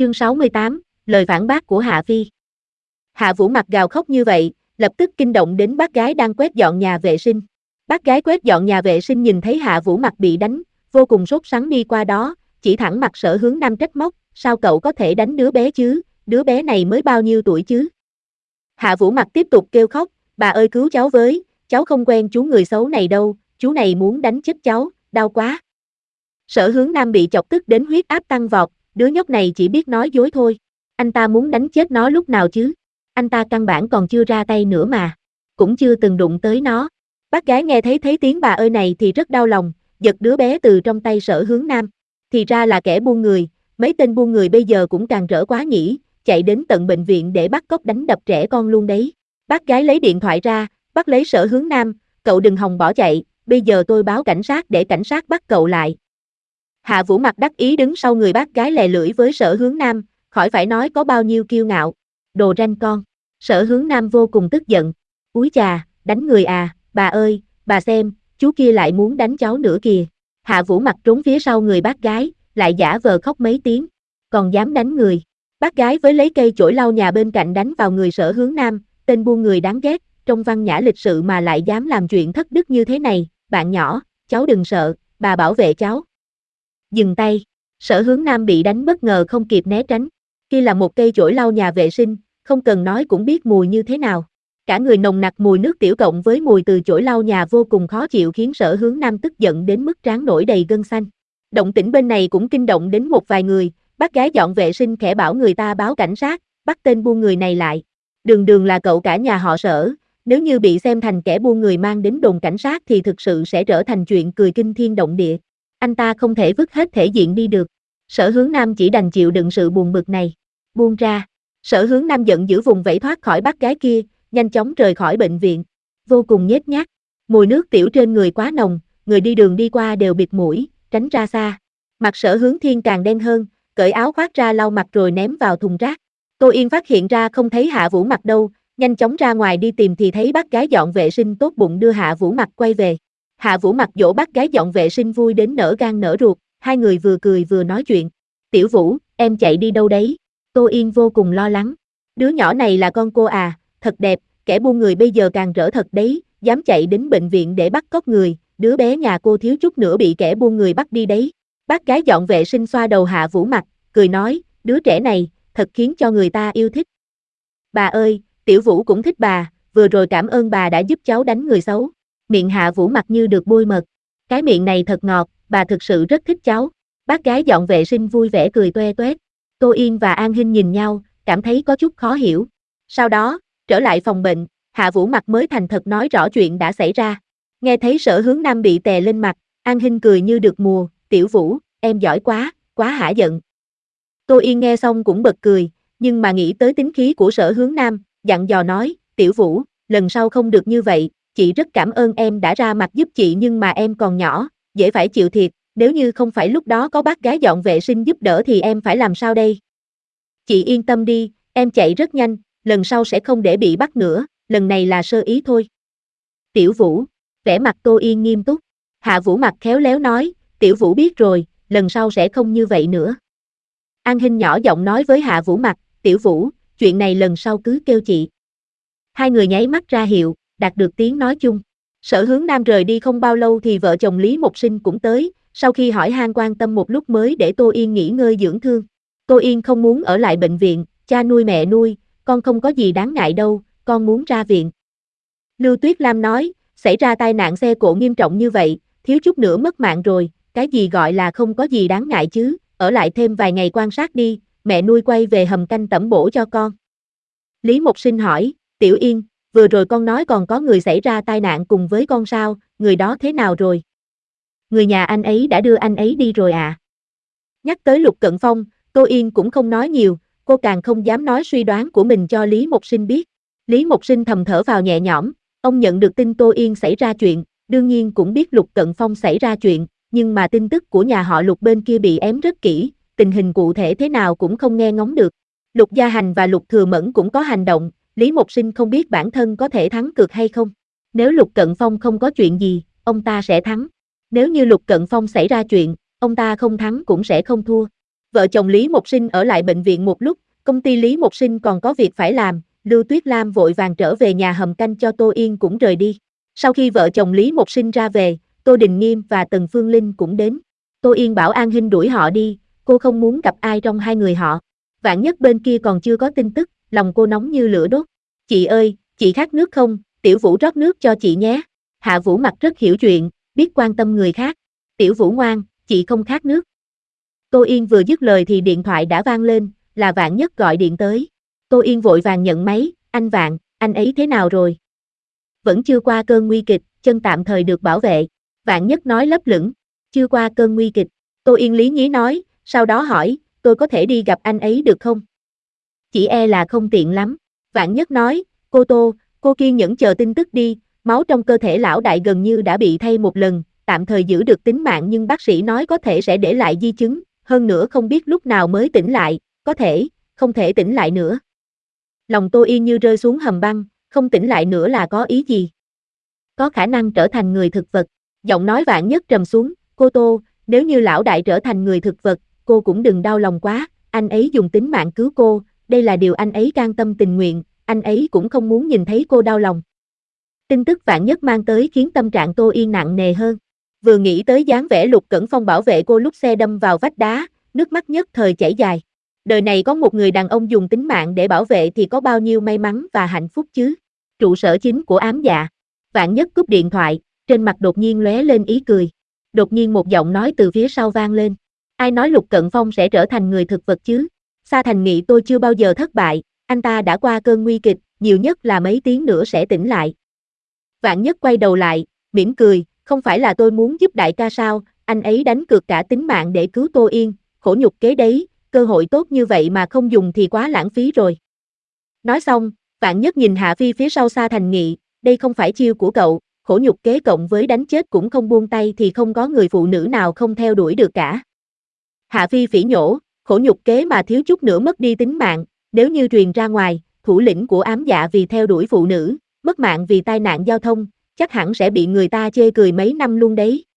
Chương 68, lời phản bác của Hạ Phi. Hạ Vũ mặt gào khóc như vậy, lập tức kinh động đến bác gái đang quét dọn nhà vệ sinh. Bác gái quét dọn nhà vệ sinh nhìn thấy Hạ Vũ mặt bị đánh, vô cùng sốt sắng đi qua đó, chỉ thẳng mặt Sở Hướng Nam trách móc, sao cậu có thể đánh đứa bé chứ, đứa bé này mới bao nhiêu tuổi chứ. Hạ Vũ mặt tiếp tục kêu khóc, bà ơi cứu cháu với, cháu không quen chú người xấu này đâu, chú này muốn đánh chết cháu, đau quá. Sở Hướng Nam bị chọc tức đến huyết áp tăng vọt, đứa nhóc này chỉ biết nói dối thôi. Anh ta muốn đánh chết nó lúc nào chứ? Anh ta căn bản còn chưa ra tay nữa mà. Cũng chưa từng đụng tới nó. Bác gái nghe thấy tiếng bà ơi này thì rất đau lòng, giật đứa bé từ trong tay Sở Hướng Nam. Thì ra là kẻ buôn người, mấy tên buôn người bây giờ cũng càng rỡ quá nhỉ, chạy đến tận bệnh viện để bắt cóc đánh đập trẻ con luôn đấy. Bác gái lấy điện thoại ra, bắt lấy Sở Hướng Nam, cậu đừng hòng bỏ chạy, bây giờ tôi báo cảnh sát để cảnh sát bắt cậu lại. Hạ Vũ mặt đắc ý đứng sau người bác gái lè lưỡi với Sở Hướng Nam, khỏi phải nói có bao nhiêu kiêu ngạo. Đồ ranh con. Sở Hướng Nam vô cùng tức giận. Úi chà, đánh người à, bà ơi, bà xem, chú kia lại muốn đánh cháu nữa kìa. Hạ Vũ mặt trốn phía sau người bác gái, lại giả vờ khóc mấy tiếng. Còn dám đánh người. Bác gái với lấy cây chổi lau nhà bên cạnh đánh vào người Sở Hướng Nam, tên buôn người đáng ghét, trong văn nhã lịch sự mà lại dám làm chuyện thất đức như thế này. Bạn nhỏ, cháu đừng sợ, bà bảo vệ cháu. Dừng tay. Sở Hướng Nam bị đánh bất ngờ không kịp né tránh. Kia là một cây chổi lau nhà vệ sinh, không cần nói cũng biết mùi như thế nào. Cả người nồng nặc mùi nước tiểu cộng với mùi từ chổi lau nhà vô cùng khó chịu khiến Sở Hướng Nam tức giận đến mức trán nổi đầy gân xanh. Động tĩnh bên này cũng kinh động đến một vài người, bác gái dọn vệ sinh khẽ bảo người ta báo cảnh sát, bắt tên buôn người này lại. Đường đường là cậu cả nhà họ Sở, nếu như bị xem thành kẻ buôn người mang đến đồn cảnh sát thì thực sự sẽ trở thành chuyện cười kinh thiên động địa. Anh ta không thể vứt hết thể diện đi được. Sở Hướng Nam chỉ đành chịu đựng sự buồn bực này. Buông ra. Sở Hướng Nam giận dữ vùng vẫy thoát khỏi bác gái kia, nhanh chóng rời khỏi bệnh viện. Vô cùng nhếch nhác. Mùi nước tiểu trên người quá nồng, người đi đường đi qua đều bịt mũi, tránh ra xa. Mặt Sở Hướng Thiên càng đen hơn, cởi áo khoác ra lau mặt rồi ném vào thùng rác. Tô Yên phát hiện ra không thấy Hạ Vũ mặt đâu, nhanh chóng ra ngoài đi tìm thì thấy bác gái dọn vệ sinh tốt bụng đưa Hạ Vũ mặt quay về. Hạ Vũ mặt dỗ bác gái dọn vệ sinh vui đến nở gan nở ruột, hai người vừa cười vừa nói chuyện. Tiểu Vũ, em chạy đi đâu đấy? Tô Yên vô cùng lo lắng. Đứa nhỏ này là con cô à, thật đẹp, kẻ buôn người bây giờ càng rỡ thật đấy, dám chạy đến bệnh viện để bắt cóc người, đứa bé nhà cô thiếu chút nữa bị kẻ buôn người bắt đi đấy. Bác gái dọn vệ sinh xoa đầu Hạ Vũ mặt, cười nói, đứa trẻ này, thật khiến cho người ta yêu thích. Bà ơi, Tiểu Vũ cũng thích bà, vừa rồi cảm ơn bà đã giúp cháu đánh người xấu. Miệng Hạ Vũ mặt như được bôi mật. Cái miệng này thật ngọt, bà thực sự rất thích cháu. Bác gái dọn vệ sinh vui vẻ cười toe toét. Tô Yên và An Hinh nhìn nhau, cảm thấy có chút khó hiểu. Sau đó, trở lại phòng bệnh, Hạ Vũ mặt mới thành thật nói rõ chuyện đã xảy ra. Nghe thấy Sở Hướng Nam bị tè lên mặt, An Hinh cười như được mùa, Tiểu Vũ, em giỏi quá, quá hả giận. Tô Yên nghe xong cũng bật cười, nhưng mà nghĩ tới tính khí của Sở Hướng Nam, dặn dò nói, Tiểu Vũ, lần sau không được như vậy, chị rất cảm ơn em đã ra mặt giúp chị nhưng mà em còn nhỏ, dễ phải chịu thiệt, nếu như không phải lúc đó có bác gái dọn vệ sinh giúp đỡ thì em phải làm sao đây? Chị yên tâm đi, em chạy rất nhanh, lần sau sẽ không để bị bắt nữa, lần này là sơ ý thôi. Tiểu Vũ, vẻ mặt Tô Yên nghiêm túc. Hạ Vũ mặt khéo léo nói, Tiểu Vũ biết rồi, lần sau sẽ không như vậy nữa. An Hinh nhỏ giọng nói với Hạ Vũ mặt, Tiểu Vũ, chuyện này lần sau cứ kêu chị. Hai người nháy mắt ra hiệu, đạt được tiếng nói chung. Sở Hướng Nam rời đi không bao lâu thì vợ chồng Lý Mộc Sinh cũng tới, sau khi hỏi han quan tâm một lúc mới để Tô Yên nghỉ ngơi dưỡng thương. Tô Yên không muốn ở lại bệnh viện, cha nuôi mẹ nuôi, con không có gì đáng ngại đâu, con muốn ra viện. Lưu Tuyết Lam nói, xảy ra tai nạn xe cộ nghiêm trọng như vậy, thiếu chút nữa mất mạng rồi, cái gì gọi là không có gì đáng ngại chứ, ở lại thêm vài ngày quan sát đi, mẹ nuôi quay về hầm canh tẩm bổ cho con. Lý Mộc Sinh hỏi, Tiểu Yên, vừa rồi con nói còn có người xảy ra tai nạn cùng với con sao, người đó thế nào rồi? Người nhà anh ấy đã đưa anh ấy đi rồi à? Nhắc tới Lục Cận Phong, Tô Yên cũng không nói nhiều, cô càng không dám nói suy đoán của mình cho Lý Mộc Sinh biết. Lý Mộc Sinh thầm thở vào nhẹ nhõm, ông nhận được tin Tô Yên xảy ra chuyện, đương nhiên cũng biết Lục Cận Phong xảy ra chuyện, nhưng mà tin tức của nhà họ Lục bên kia bị ém rất kỹ, tình hình cụ thể thế nào cũng không nghe ngóng được. Lục Gia Hành và Lục Thừa Mẫn cũng có hành động, Lý Mộc Sinh không biết bản thân có thể thắng cược hay không. Nếu Lục Cận Phong không có chuyện gì, ông ta sẽ thắng. Nếu như Lục Cận Phong xảy ra chuyện, ông ta không thắng cũng sẽ không thua. Vợ chồng Lý Mộc Sinh ở lại bệnh viện một lúc, công ty Lý Mộc Sinh còn có việc phải làm, Lưu Tuyết Lam vội vàng trở về nhà hầm canh cho Tô Yên cũng rời đi. Sau khi vợ chồng Lý Mộc Sinh ra về, Tô Đình Nghiêm và Tần Phương Linh cũng đến. Tô Yên bảo An Hinh đuổi họ đi, cô không muốn gặp ai trong hai người họ. Vạn Nhất bên kia còn chưa có tin tức, lòng cô nóng như lửa đốt. Chị ơi, chị khát nước không? Tiểu Vũ rót nước cho chị nhé. Hạ Vũ Mặc rất hiểu chuyện, biết quan tâm người khác. Tiểu Vũ ngoan, chị không khát nước. Tô Yên vừa dứt lời thì điện thoại đã vang lên, là Vạn Nhất gọi điện tới. Tô Yên vội vàng nhận máy, anh Vạn, anh ấy thế nào rồi? Vẫn chưa qua cơn nguy kịch, chân tạm thời được bảo vệ. Vạn Nhất nói lấp lửng, chưa qua cơn nguy kịch. Tô Yên lý nhí nói, sau đó hỏi, tôi có thể đi gặp anh ấy được không? Chỉ e là không tiện lắm. Vạn Nhất nói, cô Tô, cô kiên nhẫn chờ tin tức đi, máu trong cơ thể lão đại gần như đã bị thay một lần, tạm thời giữ được tính mạng nhưng bác sĩ nói có thể sẽ để lại di chứng, hơn nữa không biết lúc nào mới tỉnh lại, có thể, không thể tỉnh lại nữa. Lòng Tô Yên như rơi xuống hầm băng, không tỉnh lại nữa là có ý gì? Có khả năng trở thành người thực vật. Giọng nói Vạn Nhất trầm xuống, cô Tô, nếu như lão đại trở thành người thực vật, cô cũng đừng đau lòng quá, anh ấy dùng tính mạng cứu cô, đây là điều anh ấy cam tâm tình nguyện, anh ấy cũng không muốn nhìn thấy cô đau lòng. Tin tức Vạn Nhất mang tới khiến tâm trạng Tô Yên nặng nề hơn. Vừa nghĩ tới dáng vẻ Lục Cẩn Phong bảo vệ cô lúc xe đâm vào vách đá, nước mắt nhất thời chảy dài. Đời này có một người đàn ông dùng tính mạng để bảo vệ thì có bao nhiêu may mắn và hạnh phúc chứ. Trụ sở chính của Ám Dạ. Vạn Nhất cúp điện thoại, trên mặt đột nhiên lóe lên ý cười. Đột nhiên một giọng nói từ phía sau vang lên. Ai nói Lục Cẩn Phong sẽ trở thành người thực vật chứ? Sa Thành Nghị tôi chưa bao giờ thất bại, anh ta đã qua cơn nguy kịch, nhiều nhất là mấy tiếng nữa sẽ tỉnh lại. Vạn Nhất quay đầu lại, mỉm cười, không phải là tôi muốn giúp đại ca sao, anh ấy đánh cược cả tính mạng để cứu Tô Yên, khổ nhục kế đấy, cơ hội tốt như vậy mà không dùng thì quá lãng phí rồi. Nói xong, Vạn Nhất nhìn Hạ Phi phía sau Sa Thành Nghị, đây không phải chiêu của cậu, khổ nhục kế cộng với đánh chết cũng không buông tay thì không có người phụ nữ nào không theo đuổi được cả. Hạ Phi phỉ nhổ, khổ nhục kế mà thiếu chút nữa mất đi tính mạng, nếu như truyền ra ngoài, thủ lĩnh của Ám Dạ vì theo đuổi phụ nữ, mất mạng vì tai nạn giao thông, chắc hẳn sẽ bị người ta chê cười mấy năm luôn đấy.